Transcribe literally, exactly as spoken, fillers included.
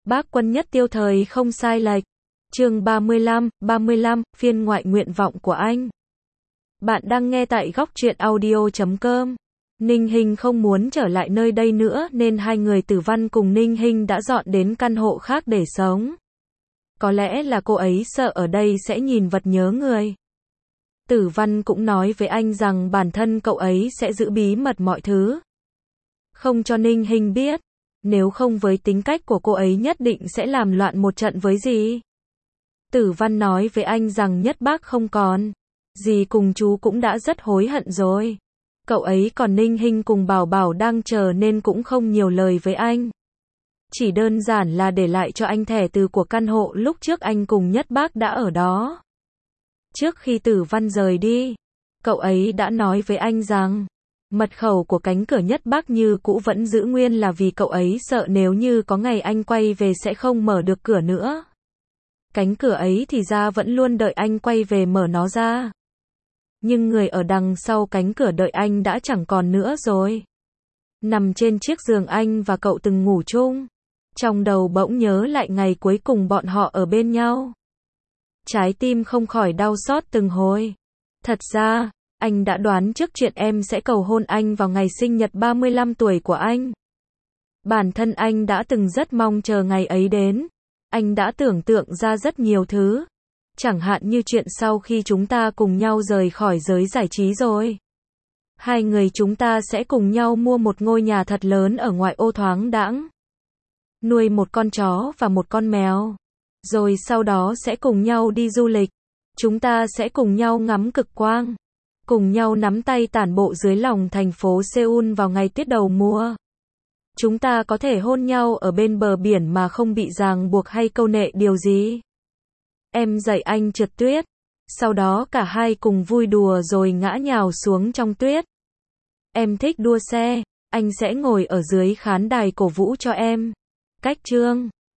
Bác Quân Nhất Tiêu thời không sai lệch. Chương ba mươi lăm, ba mươi lăm, phiên ngoại nguyện vọng của anh. Bạn đang nghe tại góc truyện audio chấm com. Ninh Hinh không muốn trở lại nơi đây nữa nên hai người Tử Văn cùng Ninh Hinh đã dọn đến căn hộ khác để sống. Có lẽ là cô ấy sợ ở đây sẽ nhìn vật nhớ người. Tử Văn cũng nói với anh rằng bản thân cậu ấy sẽ giữ bí mật mọi thứ. Không cho Ninh Hinh biết. Nếu không với tính cách của cô ấy nhất định sẽ làm loạn một trận với dì. Tử Văn nói với anh rằng Nhất Bác không còn. Dì cùng chú cũng đã rất hối hận rồi. Cậu ấy còn Ninh Hinh cùng Bảo Bảo đang chờ nên cũng không nhiều lời với anh. Chỉ đơn giản là để lại cho anh thẻ từ của căn hộ lúc trước anh cùng Nhất Bác đã ở đó. Trước khi Tử Văn rời đi, cậu ấy đã nói với anh rằng mật khẩu của cánh cửa Nhất Bác như cũ vẫn giữ nguyên là vì cậu ấy sợ nếu như có ngày anh quay về sẽ không mở được cửa nữa. Cánh cửa ấy thì ra vẫn luôn đợi anh quay về mở nó ra. Nhưng người ở đằng sau cánh cửa đợi anh đã chẳng còn nữa rồi. Nằm trên chiếc giường anh và cậu từng ngủ chung. Trong đầu bỗng nhớ lại ngày cuối cùng bọn họ ở bên nhau. Trái tim không khỏi đau xót từng hồi. Thật ra, anh đã đoán trước chuyện em sẽ cầu hôn anh vào ngày sinh nhật ba mươi lăm tuổi của anh. Bản thân anh đã từng rất mong chờ ngày ấy đến. Anh đã tưởng tượng ra rất nhiều thứ. Chẳng hạn như chuyện sau khi chúng ta cùng nhau rời khỏi giới giải trí rồi. Hai người chúng ta sẽ cùng nhau mua một ngôi nhà thật lớn ở ngoại ô thoáng đãng. Nuôi một con chó và một con mèo. Rồi sau đó sẽ cùng nhau đi du lịch. Chúng ta sẽ cùng nhau ngắm cực quang. Cùng nhau nắm tay tản bộ dưới lòng thành phố Seoul vào ngày tuyết đầu mùa. Chúng ta có thể hôn nhau ở bên bờ biển mà không bị ràng buộc hay câu nệ điều gì. Em dạy anh trượt tuyết. Sau đó cả hai cùng vui đùa rồi ngã nhào xuống trong tuyết. Em thích đua xe. Anh sẽ ngồi ở dưới khán đài cổ vũ cho em. Cách chương